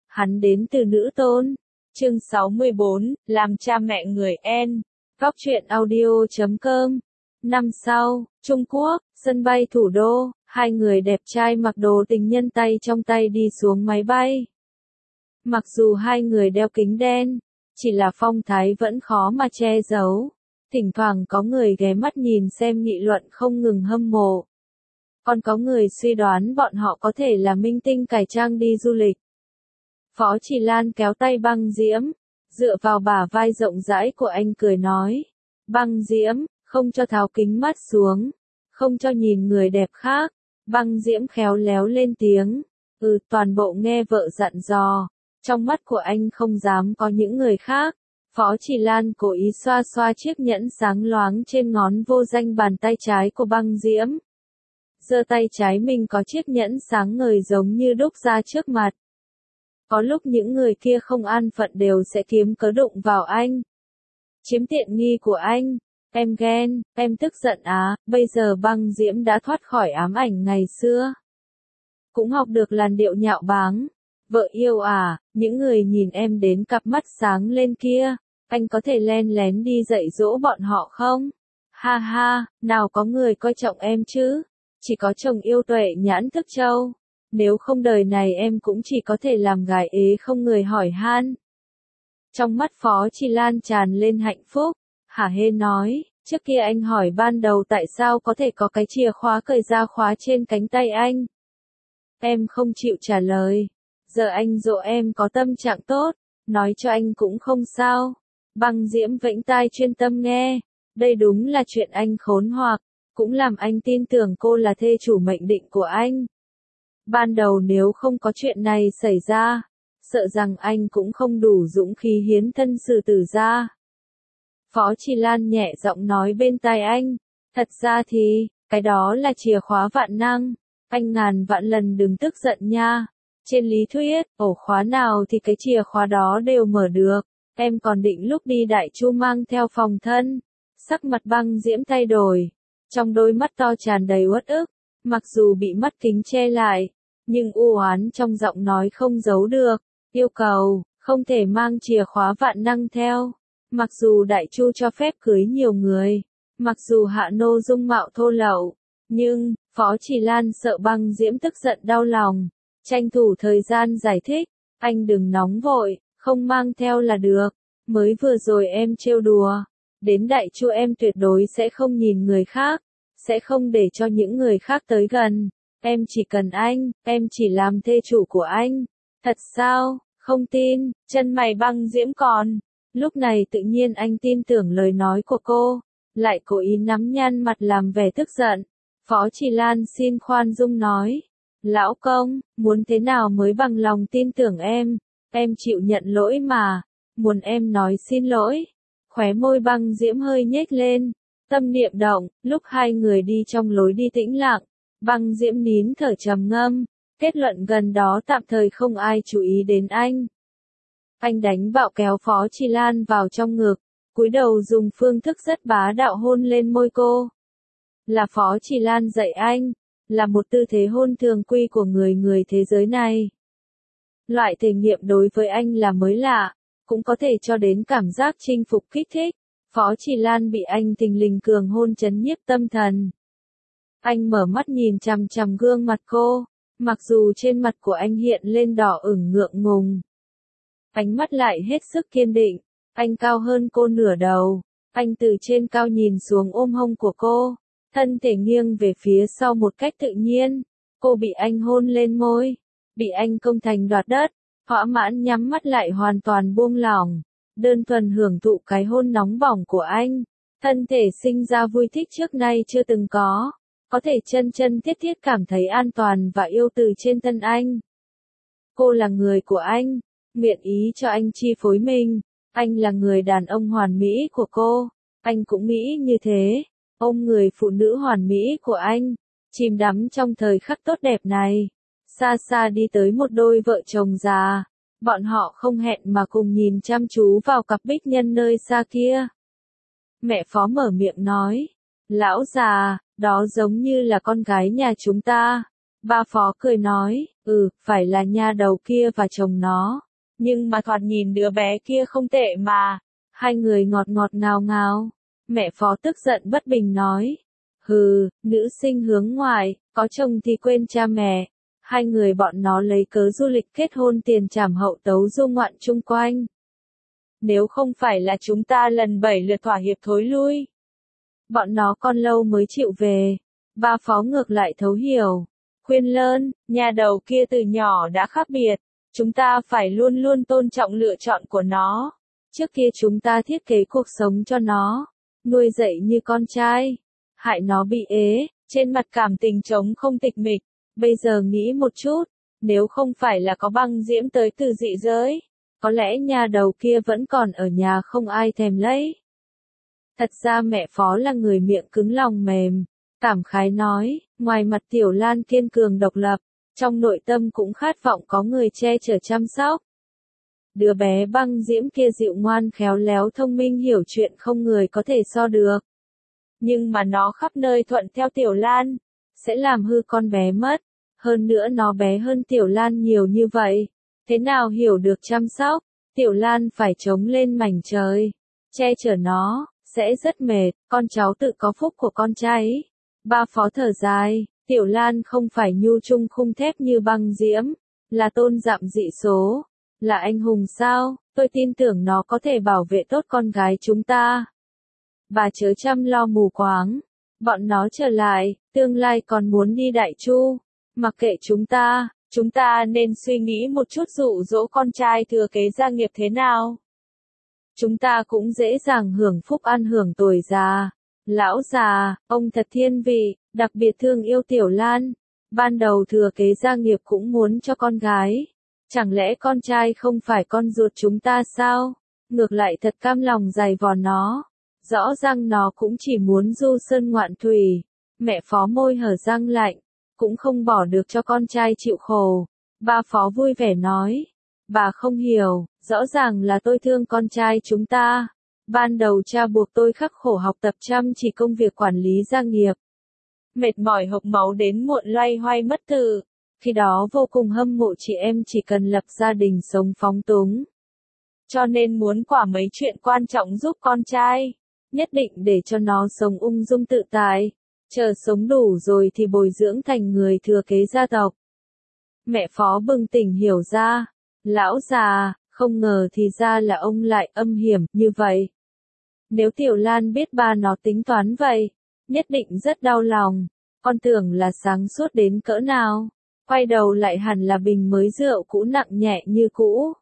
hắn đến từ nữ tôn. Chương 64, làm cha mẹ người En. Góc truyện audio.com. Năm sau, Trung Quốc, sân bay thủ đô, hai người đẹp trai mặc đồ tình nhân tay trong tay đi xuống máy bay. Mặc dù hai người đeo kính đen, chỉ là phong thái vẫn khó mà che giấu. Thỉnh thoảng có người ghé mắt nhìn xem nghị luận không ngừng hâm mộ. Còn có người suy đoán bọn họ có thể là minh tinh cải trang đi du lịch. Phó Chỉ Lan kéo tay Băng Diễm, dựa vào bả vai rộng rãi của anh cười nói. Băng Diễm, không cho tháo kính mắt xuống, không cho nhìn người đẹp khác. Băng Diễm khéo léo lên tiếng. Toàn bộ nghe vợ dặn dò. Trong mắt của anh không dám có những người khác. Phó Chỉ Lan cố ý xoa xoa chiếc nhẫn sáng loáng trên ngón vô danh bàn tay trái của Băng Diễm. Giơ tay trái mình có chiếc nhẫn sáng ngời giống như đúc ra trước mặt. Có lúc những người kia không an phận đều sẽ kiếm cớ đụng vào anh. Chiếm tiện nghi của anh. Em ghen, em tức giận á, bây giờ Băng Diễm đã thoát khỏi ám ảnh ngày xưa. Cũng học được làn điệu nhạo báng. Vợ yêu à, những người nhìn em đến cặp mắt sáng lên kia, anh có thể len lén đi dạy dỗ bọn họ không? Ha ha, nào có người coi trọng em chứ? Chỉ có chồng yêu tuệ nhãn thức châu. Nếu không đời này em cũng chỉ có thể làm gái ế không người hỏi han. Trong mắt Phó Chỉ Lan tràn lên hạnh phúc, hả hê nói, trước kia anh hỏi ban đầu tại sao có thể có cái chìa khóa cởi ra khóa trên cánh tay anh. Em không chịu trả lời. Giờ anh dỗ em có tâm trạng tốt, nói cho anh cũng không sao. Băng Diễm vẫy tai chuyên tâm nghe. Đây đúng là chuyện anh khốn hoặc, cũng làm anh tin tưởng cô là thê chủ mệnh định của anh. Ban đầu nếu không có chuyện này xảy ra, sợ rằng anh cũng không đủ dũng khí hiến thân xử tử ra. Phó Chỉ Lan nhẹ giọng nói bên tai anh, thật ra thì, cái đó là chìa khóa vạn năng, anh ngàn vạn lần đừng tức giận nha. Trên lý thuyết, ổ khóa nào thì cái chìa khóa đó đều mở được, em còn định lúc đi Đại Chu mang theo phòng thân. Sắc mặt Băng Diễm thay đổi, trong đôi mắt to tràn đầy uất ức, mặc dù bị mắt kính che lại, nhưng u oán trong giọng nói không giấu được, yêu cầu, không thể mang chìa khóa vạn năng theo. Mặc dù Đại Chu cho phép cưới nhiều người, mặc dù Hạ Nô dung mạo thô lậu, nhưng, Phó Chỉ Lan sợ Băng Diễm tức giận đau lòng. Tranh thủ thời gian giải thích, anh đừng nóng vội, không mang theo là được, mới vừa rồi em trêu đùa, đến Đại Chu em tuyệt đối sẽ không nhìn người khác, sẽ không để cho những người khác tới gần, em chỉ cần anh, em chỉ làm thê chủ của anh. Thật sao, không tin, chân mày Băng Diễm còn, lúc này tự nhiên anh tin tưởng lời nói của cô, lại cố ý nắm nhăn mặt làm vẻ tức giận. Phó Chỉ Lan xin khoan dung nói. Lão công, muốn thế nào mới bằng lòng tin tưởng em chịu nhận lỗi mà, muốn em nói xin lỗi. Khóe môi Băng Diễm hơi nhếch lên, tâm niệm động, lúc hai người đi trong lối đi tĩnh lặng, Băng Diễm nín thở trầm ngâm, kết luận gần đó tạm thời không ai chú ý đến anh. Anh đánh bạo kéo Phó Chỉ Lan vào trong ngực, cúi đầu dùng phương thức rất bá đạo hôn lên môi cô. Là Phó Chỉ Lan dạy anh. Là một tư thế hôn thường quy của người thế giới này. Loại thể nghiệm đối với anh là mới lạ, cũng có thể cho đến cảm giác chinh phục kích thích. Phó Chỉ Lan bị anh thình lình cường hôn chấn nhiếp tâm thần. Anh mở mắt nhìn chằm chằm gương mặt cô, mặc dù trên mặt của anh hiện lên đỏ ửng ngượng ngùng. Ánh mắt lại hết sức kiên định, anh cao hơn cô nửa đầu, anh từ trên cao nhìn xuống ôm hông của cô. Thân thể nghiêng về phía sau một cách tự nhiên, cô bị anh hôn lên môi, bị anh công thành đoạt đất, thỏa mãn nhắm mắt lại hoàn toàn buông lỏng, đơn thuần hưởng thụ cái hôn nóng bỏng của anh, thân thể sinh ra vui thích trước nay chưa từng có thể chân chân thiết thiết cảm thấy an toàn và yêu từ trên thân anh. Cô là người của anh, nguyện ý cho anh chi phối mình, anh là người đàn ông hoàn mỹ của cô, anh cũng nghĩ như thế. Ôm người phụ nữ hoàn mỹ của anh, chìm đắm trong thời khắc tốt đẹp này. Xa xa đi tới một đôi vợ chồng già, bọn họ không hẹn mà cùng nhìn chăm chú vào cặp bích nhân nơi xa kia. Mẹ Phó mở miệng nói, lão già, đó giống như là con gái nhà chúng ta, Ba Phó cười nói, phải là nha đầu kia và chồng nó. Nhưng mà thoạt nhìn đứa bé kia không tệ mà. Hai người ngọt ngọt ngào ngào. Mẹ Phó tức giận bất bình nói. Hừ, nữ sinh hướng ngoại, có chồng thì quên cha mẹ. Hai người bọn nó lấy cớ du lịch kết hôn tiền trảm hậu tấu du ngoạn chung quanh. Nếu không phải là chúng ta lần 7 lượt thỏa hiệp thối lui. Bọn nó còn lâu mới chịu về. Ba Phó ngược lại thấu hiểu. Khuyên lơn, nhà đầu kia từ nhỏ đã khác biệt. Chúng ta phải luôn luôn tôn trọng lựa chọn của nó. Trước kia chúng ta thiết kế cuộc sống cho nó. Nuôi dạy như con trai. Hại nó bị ế, trên mặt cảm tình trống không tịch mịch. Bây giờ nghĩ một chút. Nếu không phải là có Băng Diễm tới từ dị giới. Có lẽ nhà đầu kia vẫn còn ở nhà không ai thèm lấy. Thật ra mẹ Phó là người miệng cứng lòng mềm. Cảm khái nói, ngoài mặt Tiểu Lan kiên cường độc lập, trong nội tâm cũng khát vọng có người che chở chăm sóc. Đứa bé Băng Diễm kia dịu ngoan khéo léo thông minh hiểu chuyện không người có thể so được. Nhưng mà nó khắp nơi thuận theo Tiểu Lan, sẽ làm hư con bé mất. Hơn nữa nó bé hơn Tiểu Lan nhiều như vậy. Thế nào hiểu được chăm sóc, Tiểu Lan phải chống lên mảnh trời, che chở nó, sẽ rất mệt, con cháu tự có phúc của con trai. Ba Phó thở dài, Tiểu Lan không phải nhu trung khung thép như Băng Diễm, là tôn dạm dị số, là anh hùng sao, tôi tin tưởng nó có thể bảo vệ tốt con gái chúng ta. Bà chớ chăm lo mù quáng, bọn nó trở lại, tương lai còn muốn đi Đại Chu, mặc kệ chúng ta nên suy nghĩ một chút dụ dỗ con trai thừa kế gia nghiệp thế nào. Chúng ta cũng dễ dàng hưởng phúc ăn hưởng tuổi già. Lão già, ông thật thiên vị, đặc biệt thương yêu Tiểu Lan. Ban đầu thừa kế gia nghiệp cũng muốn cho con gái. Chẳng lẽ con trai không phải con ruột chúng ta sao? Ngược lại thật cam lòng dày vò nó. Rõ ràng nó cũng chỉ muốn du sơn ngoạn thủy. Mẹ Phó môi hở răng lạnh, cũng không bỏ được cho con trai chịu khổ. Ba Phó vui vẻ nói. Bà không hiểu, rõ ràng là tôi thương con trai chúng ta. Ban đầu cha buộc tôi khắc khổ học tập chăm chỉ công việc quản lý gia nghiệp. Mệt mỏi hộc máu đến muộn loay hoay mất tự. Khi đó vô cùng hâm mộ chị em chỉ cần lập gia đình sống phóng túng. Cho nên muốn quả mấy chuyện quan trọng giúp con trai. Nhất định để cho nó sống ung dung tự tại. Chờ sống đủ rồi thì bồi dưỡng thành người thừa kế gia tộc. Mẹ Phó bừng tỉnh hiểu ra. Lão già, không ngờ thì ra là ông lại âm hiểm như vậy. Nếu Tiểu Lan biết ba nó tính toán vậy, nhất định rất đau lòng. Con tưởng là sáng suốt đến cỡ nào. Quay đầu lại hẳn là bình mới rượu cũ nặng nhẹ như cũ.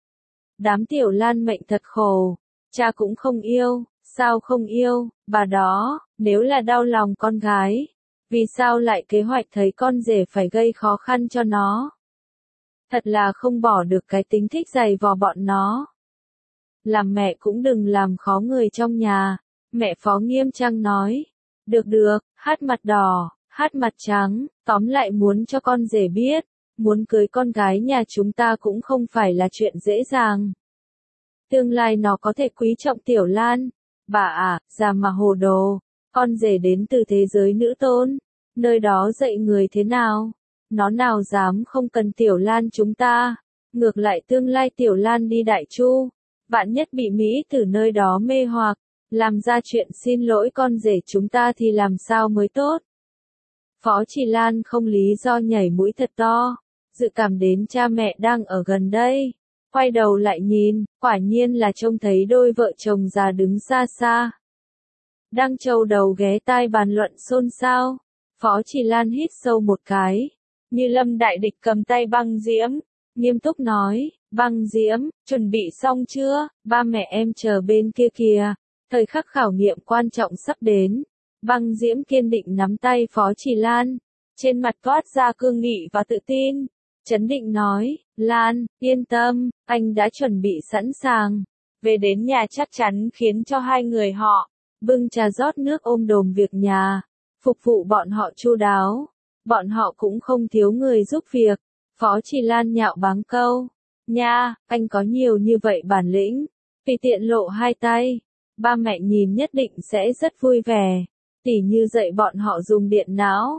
Đám Tiểu Lan mệnh thật khổ. Cha cũng không yêu, sao không yêu, bà đó, nếu là đau lòng con gái. Vì sao lại kế hoạch thấy con rể phải gây khó khăn cho nó. Thật là không bỏ được cái tính thích giày vò bọn nó. Làm mẹ cũng đừng làm khó người trong nhà. Mẹ Phó nghiêm trang nói. Được, hát mặt đỏ, hát mặt trắng, tóm lại muốn cho con rể biết. Muốn cưới con gái nhà chúng ta cũng không phải là chuyện dễ dàng. Tương lai nó có thể quý trọng Tiểu Lan. Bà à, già mà hồ đồ. Con rể đến từ thế giới nữ tôn. Nơi đó dạy người thế nào? Nó nào dám không cần Tiểu Lan chúng ta. Ngược lại tương lai Tiểu Lan đi Đại Chu. Vạn nhất bị Mỹ từ nơi đó mê hoặc. Làm ra chuyện xin lỗi con rể chúng ta thì làm sao mới tốt. Phó Chỉ Lan không lý do nhảy mũi thật to. Dự cảm đến cha mẹ đang ở gần đây. Quay đầu lại nhìn, quả nhiên là trông thấy đôi vợ chồng già đứng xa xa. Đang trâu đầu ghé tai bàn luận xôn xao. Phó Chỉ Lan hít sâu một cái. Như lâm đại địch cầm tay Băng Diễm. Nghiêm túc nói, Băng Diễm, chuẩn bị xong chưa? Ba mẹ em chờ bên kia kìa. Thời khắc khảo nghiệm quan trọng sắp đến. Băng Diễm kiên định nắm tay Phó Chỉ Lan. Trên mặt toát ra cương nghị và tự tin. Chấn định nói, Lan, yên tâm, anh đã chuẩn bị sẵn sàng. Về đến nhà chắc chắn khiến cho hai người họ bưng trà rót nước ôm đồm việc nhà. Phục vụ bọn họ chu đáo. Bọn họ cũng không thiếu người giúp việc. Phó Chỉ Lan nhạo báng câu. Nha, anh có nhiều như vậy bản lĩnh. Tùy tiện lộ hai tay. Ba mẹ nhìn nhất định sẽ rất vui vẻ. Tỉ như dạy bọn họ dùng điện não.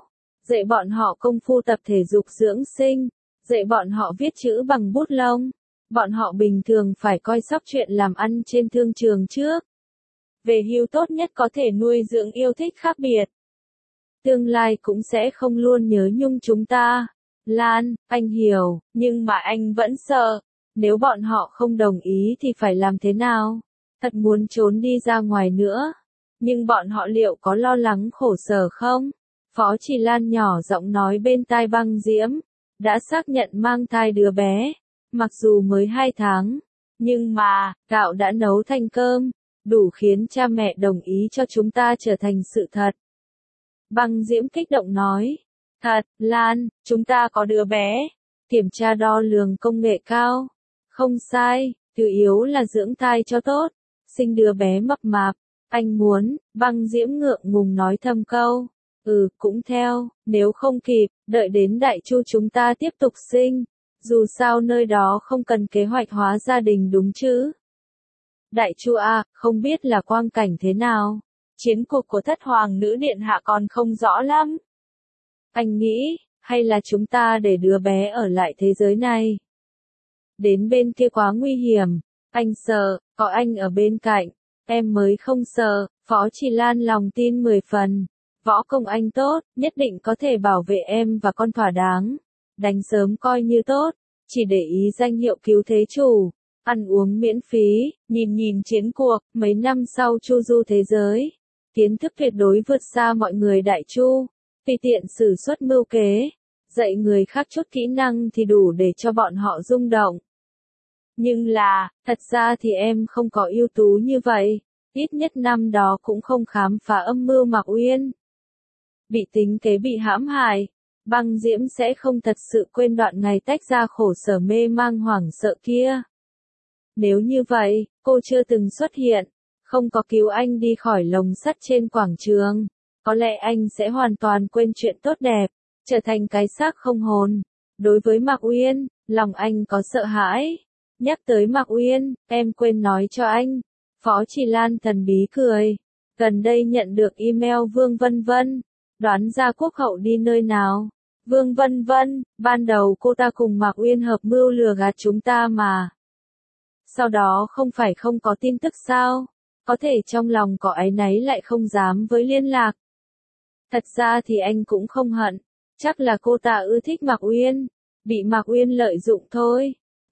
dạy bọn họ công phu tập thể dục dưỡng sinh, dạy bọn họ viết chữ bằng bút lông. Bọn họ bình thường phải coi sóc chuyện làm ăn trên thương trường trước. Về hưu tốt nhất có thể nuôi dưỡng yêu thích khác biệt. Tương lai cũng sẽ không luôn nhớ nhung chúng ta. Lan, anh hiểu, nhưng mà anh vẫn sợ. Nếu bọn họ không đồng ý thì phải làm thế nào? Thật muốn trốn đi ra ngoài nữa. Nhưng bọn họ liệu có lo lắng khổ sở không? Phó Chỉ Lan nhỏ giọng nói bên tai Băng Diễm. Đã xác nhận mang thai đứa bé. Mặc dù mới 2 tháng. Nhưng mà, gạo đã nấu thành cơm. Đủ khiến cha mẹ đồng ý cho chúng ta trở thành sự thật. Băng Diễm kích động nói. Thật, Lan, chúng ta có đứa bé. Kiểm tra đo lường công nghệ cao. Không sai, chủ yếu là dưỡng thai cho tốt. Sinh đứa bé mập mạp. Anh muốn, Băng Diễm ngượng ngùng nói thầm câu. Cũng theo, nếu không kịp, đợi đến Đại Chu chúng ta tiếp tục sinh. Dù sao nơi đó không cần kế hoạch hóa gia đình đúng chứ. Đại Chu à, không biết là quang cảnh thế nào. Chiến cuộc của thất hoàng nữ điện hạ còn không rõ lắm. Anh nghĩ, hay là chúng ta để đứa bé ở lại thế giới này. Đến bên kia quá nguy hiểm. Anh sợ, có anh ở bên cạnh. Em mới không sợ. Phó Chỉ Lan lòng tin 10 phần. Võ công anh tốt, nhất định có thể bảo vệ em và con thỏa đáng. Đánh sớm coi như tốt. Chỉ để ý danh hiệu cứu thế chủ. Ăn uống miễn phí, nhìn chiến cuộc, mấy năm sau chu du thế giới. Kiến thức tuyệt đối vượt xa mọi người Đại Chu. Tùy tiện sử xuất mưu kế. Dạy người khác chút kỹ năng thì đủ để cho bọn họ rung động. Nhưng là, thật ra thì em không có ưu tú như vậy. Ít nhất năm đó cũng không khám phá âm mưu Mạc Uyên. Bị tính kế bị hãm hại. Băng Diễm sẽ không thật sự quên đoạn ngày tách ra khổ sở mê mang hoảng sợ kia. Nếu như vậy, cô chưa từng xuất hiện, không có cứu anh đi khỏi lồng sắt trên quảng trường, có lẽ anh sẽ hoàn toàn quên chuyện tốt đẹp, trở thành cái xác không hồn. Đối với Mạc Uyên, lòng anh có sợ hãi. Nhắc tới Mạc Uyên, em quên nói cho anh. Phó Chỉ Lan thần bí cười. Gần đây nhận được email Vương Vân Vân. Đoán ra quốc hậu đi nơi nào? Vương Vân Vân, ban đầu cô ta cùng Mạc Uyên hợp mưu lừa gạt chúng ta mà. Sau đó không phải không có tin tức sao? Có thể trong lòng có áy náy lại không dám với liên lạc. Thật ra thì anh cũng không hận. Chắc là cô ta ưa thích Mạc Uyên. Bị Mạc Uyên lợi dụng thôi.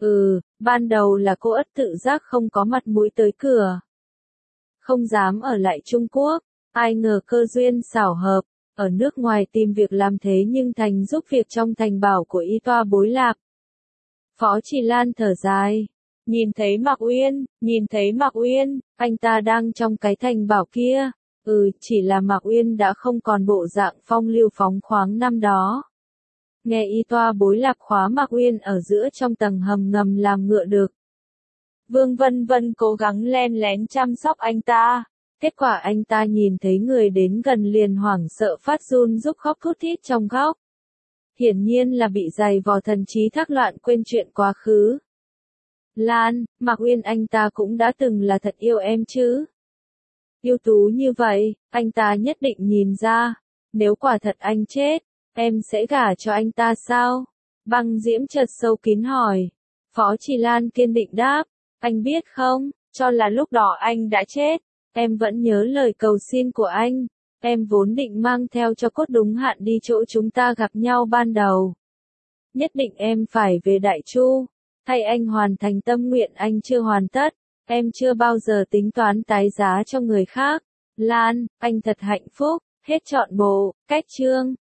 Ban đầu là cô ất tự giác không có mặt mũi tới cửa. Không dám ở lại Trung Quốc. Ai ngờ cơ duyên xảo hợp. Ở nước ngoài tìm việc làm thế nhưng thành giúp việc trong thành bảo của y toa bối lạc. Phó Chỉ Lan thở dài. Nhìn thấy Mạc Uyên, anh ta đang trong cái thành bảo kia. Chỉ là Mạc Uyên đã không còn bộ dạng phong lưu phóng khoáng năm đó. Nghe y toa bối lạc khóa Mạc Uyên ở giữa trong tầng hầm ngầm làm ngựa được. Vương Vân Vân cố gắng len lén chăm sóc anh ta. Kết quả anh ta nhìn thấy người đến gần liền hoảng sợ phát run rúc khóc thút thít trong góc. Hiển nhiên là bị dày vò thần trí thác loạn quên chuyện quá khứ. Lan, Mạc Uyên anh ta cũng đã từng là thật yêu em chứ. Ưu tú như vậy, anh ta nhất định nhìn ra. Nếu quả thật anh chết, em sẽ gả cho anh ta sao? Băng Diễm chợt sâu kín hỏi. Phó Chỉ Lan kiên định đáp. Anh biết không, cho là lúc đó anh đã chết. Em vẫn nhớ lời cầu xin của anh. Em vốn định mang theo cho cốt đúng hạn đi chỗ chúng ta gặp nhau ban đầu. Nhất định em phải về Đại Chu. Thay anh hoàn thành tâm nguyện anh chưa hoàn tất. Em chưa bao giờ tính toán tái giá cho người khác. Lan, anh thật hạnh phúc. Hết trọn bộ, cách chương.